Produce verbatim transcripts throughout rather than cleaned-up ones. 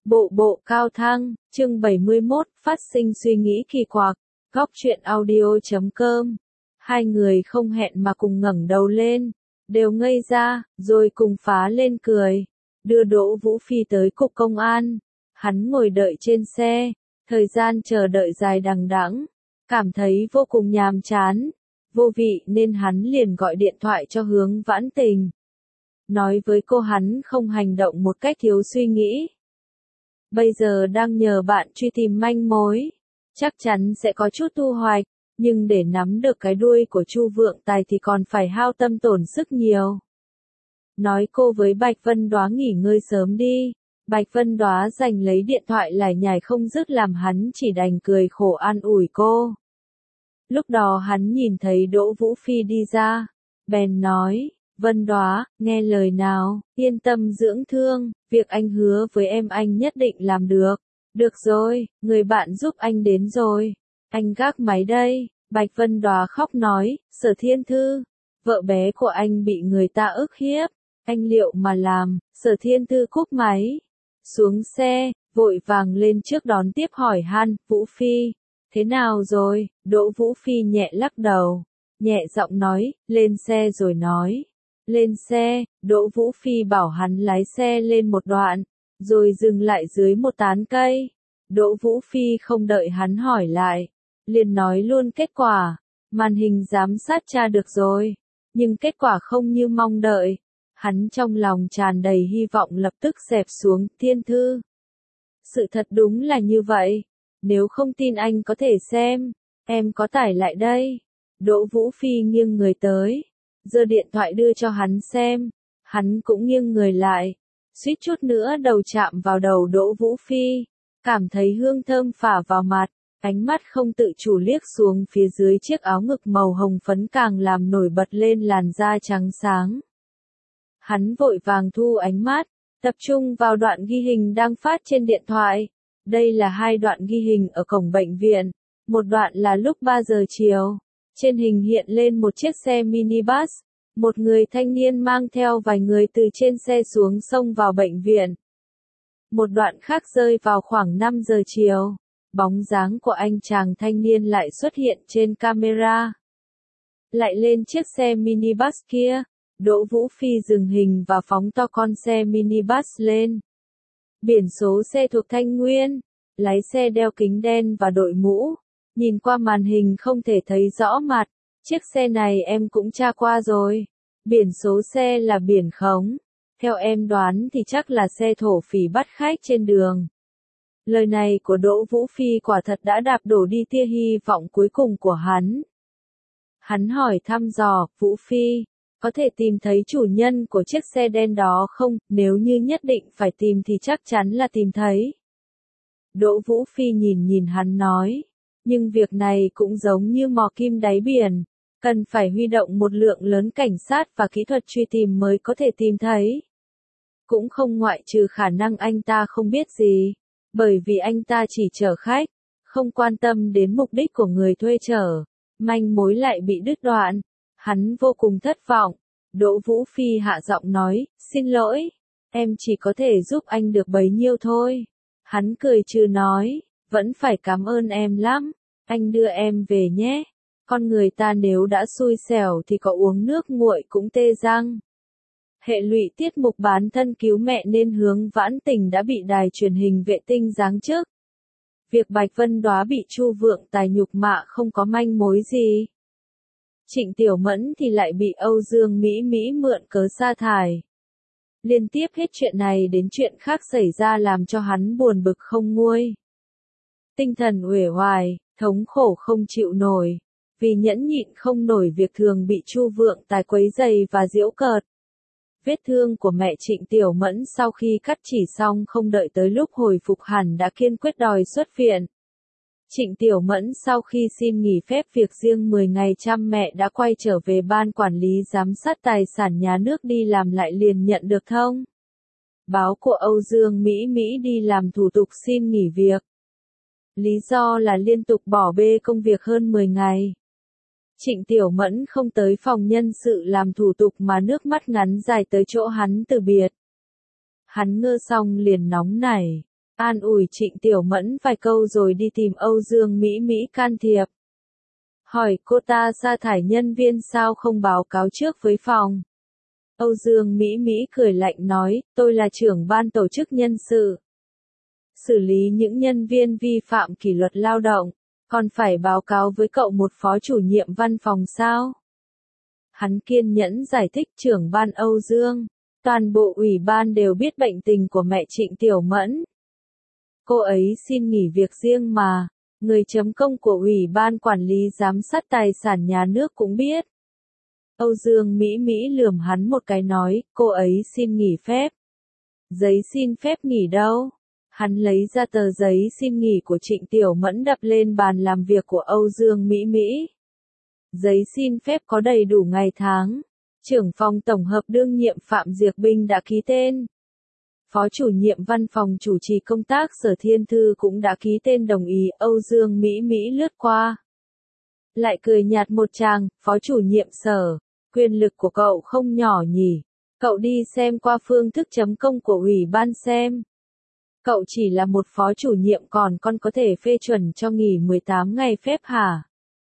Bộ bộ cao thăng, chương bảy mươi mốt, phát sinh suy nghĩ kỳ quặc, góc truyện audio chấm com. Hai người không hẹn mà cùng ngẩng đầu lên, đều ngây ra, rồi cùng phá lên cười, đưa Đỗ Vũ Phi tới cục công an. Hắn ngồi đợi trên xe, thời gian chờ đợi dài đằng đẵng, cảm thấy vô cùng nhàm chán, vô vị nên hắn liền gọi điện thoại cho Hướng Vãn Tình. Nói với cô hắn không hành động một cách thiếu suy nghĩ. Bây giờ đang nhờ bạn truy tìm manh mối, chắc chắn sẽ có chút thu hoạch, nhưng để nắm được cái đuôi của Chu Vượng Tài thì còn phải hao tâm tổn sức nhiều. Nói cô với Bạch Vân Đóa nghỉ ngơi sớm đi. Bạch Vân Đóa giành lấy điện thoại lải nhải không dứt làm hắn chỉ đành cười khổ an ủi cô. Lúc đó hắn nhìn thấy Đỗ Vũ Phi đi ra, bèn nói, Vân Đóa, nghe lời nào, yên tâm dưỡng thương, việc anh hứa với em anh nhất định làm được. Được rồi, người bạn giúp anh đến rồi, anh gác máy đây. Bạch Vân Đóa khóc nói, Sở Thiên Thư, vợ bé của anh bị người ta ức hiếp, anh liệu mà làm. Sở Thiên Thư cúp máy, xuống xe, vội vàng lên trước đón tiếp hỏi han, Vũ Phi, thế nào rồi? Đỗ Vũ Phi nhẹ lắc đầu, nhẹ giọng nói, lên xe rồi nói. Lên xe, Đỗ Vũ Phi bảo hắn lái xe lên một đoạn, rồi dừng lại dưới một tán cây. Đỗ Vũ Phi không đợi hắn hỏi lại, liền nói luôn kết quả. Màn hình giám sát tra được rồi, nhưng kết quả không như mong đợi. Hắn trong lòng tràn đầy hy vọng lập tức xẹp xuống, Thiên Thư. Sự thật đúng là như vậy, nếu không tin anh có thể xem, em có tải lại đây. Đỗ Vũ Phi nghiêng người tới, giơ điện thoại đưa cho hắn xem, hắn cũng nghiêng người lại, suýt chút nữa đầu chạm vào đầu Đỗ Vũ Phi, cảm thấy hương thơm phả vào mặt, ánh mắt không tự chủ liếc xuống phía dưới chiếc áo ngực màu hồng phấn càng làm nổi bật lên làn da trắng sáng. Hắn vội vàng thu ánh mắt, tập trung vào đoạn ghi hình đang phát trên điện thoại. Đây là hai đoạn ghi hình ở cổng bệnh viện, một đoạn là lúc ba giờ chiều. Trên hình hiện lên một chiếc xe minibus, một người thanh niên mang theo vài người từ trên xe xuống xông vào bệnh viện. Một đoạn khác rơi vào khoảng năm giờ chiều, bóng dáng của anh chàng thanh niên lại xuất hiện trên camera. Lại lên chiếc xe minibus kia, Đỗ Vũ Phi dừng hình và phóng to con xe minibus lên. Biển số xe thuộc Thanh Nguyên, lái xe đeo kính đen và đội mũ. Nhìn qua màn hình không thể thấy rõ mặt, chiếc xe này em cũng tra qua rồi. Biển số xe là biển khống, theo em đoán thì chắc là xe thổ phỉ bắt khách trên đường. Lời này của Đỗ Vũ Phi quả thật đã đạp đổ đi tia hy vọng cuối cùng của hắn. Hắn hỏi thăm dò, Vũ Phi, có thể tìm thấy chủ nhân của chiếc xe đen đó không? Nếu như nhất định phải tìm thì chắc chắn là tìm thấy. Đỗ Vũ Phi nhìn nhìn hắn nói, nhưng việc này cũng giống như mò kim đáy biển, cần phải huy động một lượng lớn cảnh sát và kỹ thuật truy tìm mới có thể tìm thấy. Cũng không ngoại trừ khả năng anh ta không biết gì, bởi vì anh ta chỉ chở khách, không quan tâm đến mục đích của người thuê chở, manh mối lại bị đứt đoạn. Hắn vô cùng thất vọng. Đỗ Vũ Phi hạ giọng nói, xin lỗi, em chỉ có thể giúp anh được bấy nhiêu thôi. Hắn cười trừ nói, vẫn phải cảm ơn em lắm, anh đưa em về nhé. Con người ta nếu đã xui xẻo thì có uống nước nguội cũng tê răng. Hệ lụy tiết mục bán thân cứu mẹ nên Hướng Vãn Tình đã bị đài truyền hình vệ tinh giáng chức. Việc Bạch Vân Đóa bị Chu Vượng Tài nhục mạ không có manh mối gì. Trịnh Tiểu Mẫn thì lại bị Âu Dương Mỹ Mỹ mượn cớ sa thải. Liên tiếp hết chuyện này đến chuyện khác xảy ra làm cho hắn buồn bực không nguôi. Tinh thần uể oải, thống khổ không chịu nổi, vì nhẫn nhịn không nổi việc thường bị Chu Vượng Tài quấy rầy và giễu cợt. Vết thương của mẹ Trịnh Tiểu Mẫn sau khi cắt chỉ xong không đợi tới lúc hồi phục hẳn đã kiên quyết đòi xuất viện. Trịnh Tiểu Mẫn sau khi xin nghỉ phép việc riêng mười ngày chăm mẹ đã quay trở về ban quản lý giám sát tài sản nhà nước đi làm lại liền nhận được thông báo của Âu Dương Mỹ Mỹ đi làm thủ tục xin nghỉ việc. Lý do là liên tục bỏ bê công việc hơn mười ngày. Trịnh Tiểu Mẫn không tới phòng nhân sự làm thủ tục mà nước mắt ngắn dài tới chỗ hắn từ biệt. Hắn ngơ xong liền nóng nảy, an ủi Trịnh Tiểu Mẫn vài câu rồi đi tìm Âu Dương Mỹ Mỹ can thiệp. Hỏi cô ta sa thải nhân viên sao không báo cáo trước với phòng. Âu Dương Mỹ Mỹ cười lạnh nói, tôi là trưởng ban tổ chức nhân sự. Xử lý những nhân viên vi phạm kỷ luật lao động, còn phải báo cáo với cậu một phó chủ nhiệm văn phòng sao? Hắn kiên nhẫn giải thích trưởng ban Âu Dương. Toàn bộ ủy ban đều biết bệnh tình của mẹ Trịnh Tiểu Mẫn. Cô ấy xin nghỉ việc riêng mà, người chấm công của Ủy ban Quản lý Giám sát Tài sản Nhà nước cũng biết. Âu Dương Mỹ Mỹ lườm hắn một cái nói, cô ấy xin nghỉ phép. Giấy xin phép nghỉ đâu? Hắn lấy ra tờ giấy xin nghỉ của Trịnh Tiểu Mẫn đập lên bàn làm việc của Âu Dương Mỹ Mỹ. Giấy xin phép có đầy đủ ngày tháng. Trưởng phòng tổng hợp đương nhiệm Phạm Diệc Bình đã ký tên. Phó chủ nhiệm văn phòng chủ trì công tác Sở Thiên Thư cũng đã ký tên đồng ý. Âu Dương Mỹ Mỹ lướt qua. Lại cười nhạt một tràng, phó chủ nhiệm Sở, quyền lực của cậu không nhỏ nhỉ. Cậu đi xem qua phương thức chấm công của ủy ban xem. Cậu chỉ là một phó chủ nhiệm còn con có thể phê chuẩn cho nghỉ mười tám ngày phép hả?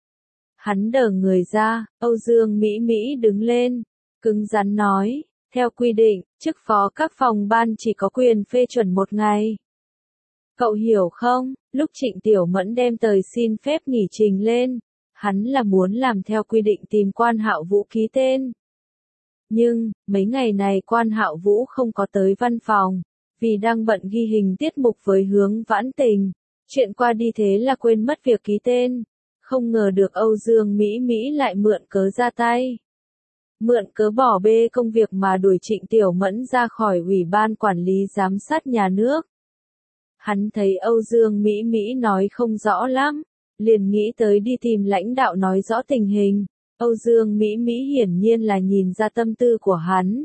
Hắn đờ người ra, Âu Dương Mỹ Mỹ đứng lên, cứng rắn nói, theo quy định, chức phó các phòng ban chỉ có quyền phê chuẩn một ngày. Cậu hiểu không, lúc Trịnh Tiểu Mẫn đem tờ xin phép nghỉ trình lên, hắn là muốn làm theo quy định tìm Quan Hạo Vũ ký tên. Nhưng, mấy ngày này Quan Hạo Vũ không có tới văn phòng, vì đang bận ghi hình tiết mục với Hướng Vãn Tình. Chuyện qua đi thế là quên mất việc ký tên. Không ngờ được Âu Dương Mỹ Mỹ lại mượn cớ ra tay. Mượn cớ bỏ bê công việc mà đuổi Trịnh Tiểu Mẫn ra khỏi Ủy ban Quản lý Giám sát Nhà nước. Hắn thấy Âu Dương Mỹ Mỹ nói không rõ lắm, liền nghĩ tới đi tìm lãnh đạo nói rõ tình hình. Âu Dương Mỹ Mỹ hiển nhiên là nhìn ra tâm tư của hắn.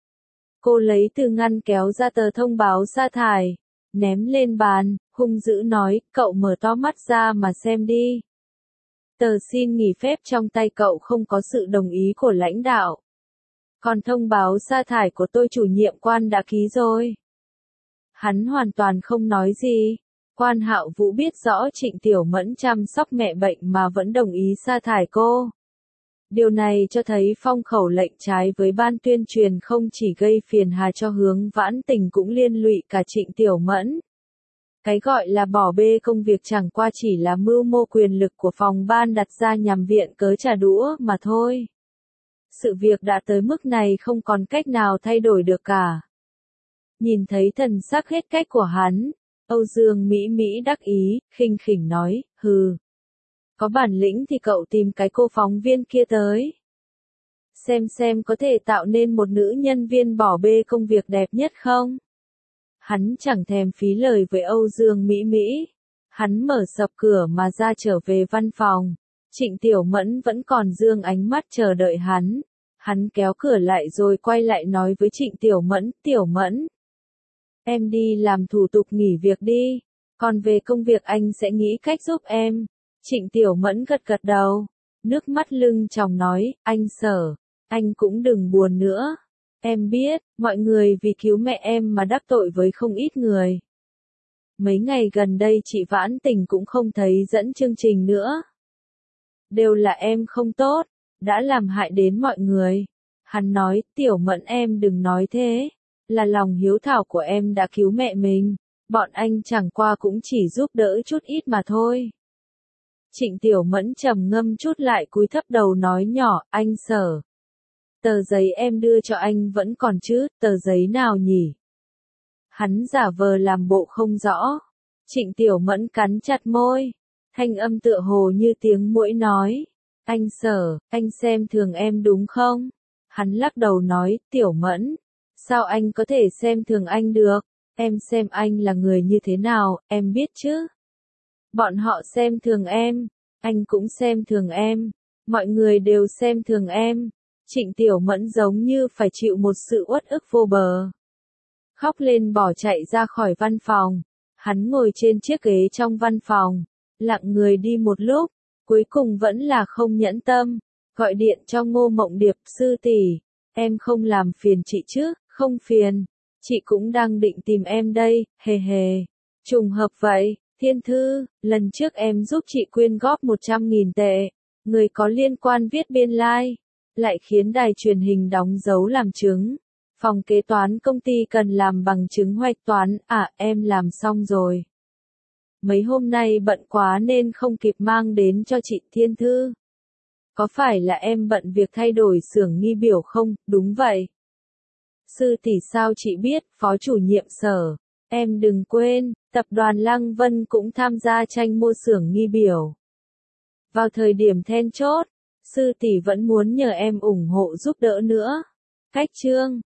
Cô lấy từ ngăn kéo ra tờ thông báo sa thải, ném lên bàn, hung dữ nói, cậu mở to mắt ra mà xem đi. Tờ xin nghỉ phép trong tay cậu không có sự đồng ý của lãnh đạo. Còn thông báo sa thải của tôi chủ nhiệm Quan đã ký rồi. Hắn hoàn toàn không nói gì. Quan Hạo Vũ biết rõ Trịnh Tiểu Mẫn chăm sóc mẹ bệnh mà vẫn đồng ý sa thải cô. Điều này cho thấy phong khẩu lệnh trái với ban tuyên truyền không chỉ gây phiền hà cho Hướng Vãn Tình cũng liên lụy cả Trịnh Tiểu Mẫn. Cái gọi là bỏ bê công việc chẳng qua chỉ là mưu mô quyền lực của phòng ban đặt ra nhằm viện cớ trả đũa mà thôi. Sự việc đã tới mức này không còn cách nào thay đổi được cả. Nhìn thấy thần sắc hết cách của hắn, Âu Dương Mỹ Mỹ đắc ý, khinh khỉnh nói, hừ. Có bản lĩnh thì cậu tìm cái cô phóng viên kia tới. Xem xem có thể tạo nên một nữ nhân viên bỏ bê công việc đẹp nhất không? Hắn chẳng thèm phí lời với Âu Dương Mỹ Mỹ. Hắn mở sập cửa mà ra trở về văn phòng. Trịnh Tiểu Mẫn vẫn còn dương ánh mắt chờ đợi hắn. Hắn kéo cửa lại rồi quay lại nói với Trịnh Tiểu Mẫn, Tiểu Mẫn. Em đi làm thủ tục nghỉ việc đi. Còn về công việc anh sẽ nghĩ cách giúp em. Trịnh Tiểu Mẫn gật gật đầu. Nước mắt lưng tròng nói, anh Sở. Anh cũng đừng buồn nữa. Em biết, mọi người vì cứu mẹ em mà đắc tội với không ít người. Mấy ngày gần đây chị Vãn Tình cũng không thấy dẫn chương trình nữa. Đều là em không tốt, đã làm hại đến mọi người. Hắn nói, Tiểu Mẫn em đừng nói thế. Là lòng hiếu thảo của em đã cứu mẹ mình. Bọn anh chẳng qua cũng chỉ giúp đỡ chút ít mà thôi. Trịnh Tiểu Mẫn trầm ngâm chút lại cúi thấp đầu nói nhỏ, anh Sở. Tờ giấy em đưa cho anh vẫn còn chứ, tờ giấy nào nhỉ? Hắn giả vờ làm bộ không rõ. Trịnh Tiểu Mẫn cắn chặt môi. Thanh âm tựa hồ như tiếng muỗi nói. Anh Sở, anh xem thường em đúng không? Hắn lắc đầu nói, Tiểu Mẫn. Sao anh có thể xem thường anh được? Em xem anh là người như thế nào, em biết chứ? Bọn họ xem thường em. Anh cũng xem thường em. Mọi người đều xem thường em. Trịnh Tiểu Mẫn giống như phải chịu một sự uất ức vô bờ. Khóc lên bỏ chạy ra khỏi văn phòng. Hắn ngồi trên chiếc ghế trong văn phòng. Lặng người đi một lúc. Cuối cùng vẫn là không nhẫn tâm. Gọi điện cho Ngô Mộng Điệp, sư tỷ. Em không làm phiền chị chứ, không phiền. Chị cũng đang định tìm em đây, hề hề. Trùng hợp vậy, Thiên Thư, lần trước em giúp chị quyên góp một trăm nghìn tệ. Người có liên quan viết biên lai. Like, lại khiến đài truyền hình đóng dấu làm chứng. Phòng kế toán công ty cần làm bằng chứng hoạch toán. À, em làm xong rồi. Mấy hôm nay bận quá nên không kịp mang đến cho chị Thiên Thư. Có phải là em bận việc thay đổi xưởng nghi biểu không? Đúng vậy. Sư tỷ sao chị biết, phó chủ nhiệm sở. Em đừng quên, tập đoàn Lăng Vân cũng tham gia tranh mua xưởng nghi biểu. Vào thời điểm then chốt, sư tỷ vẫn muốn nhờ em ủng hộ giúp đỡ nữa. Cách chương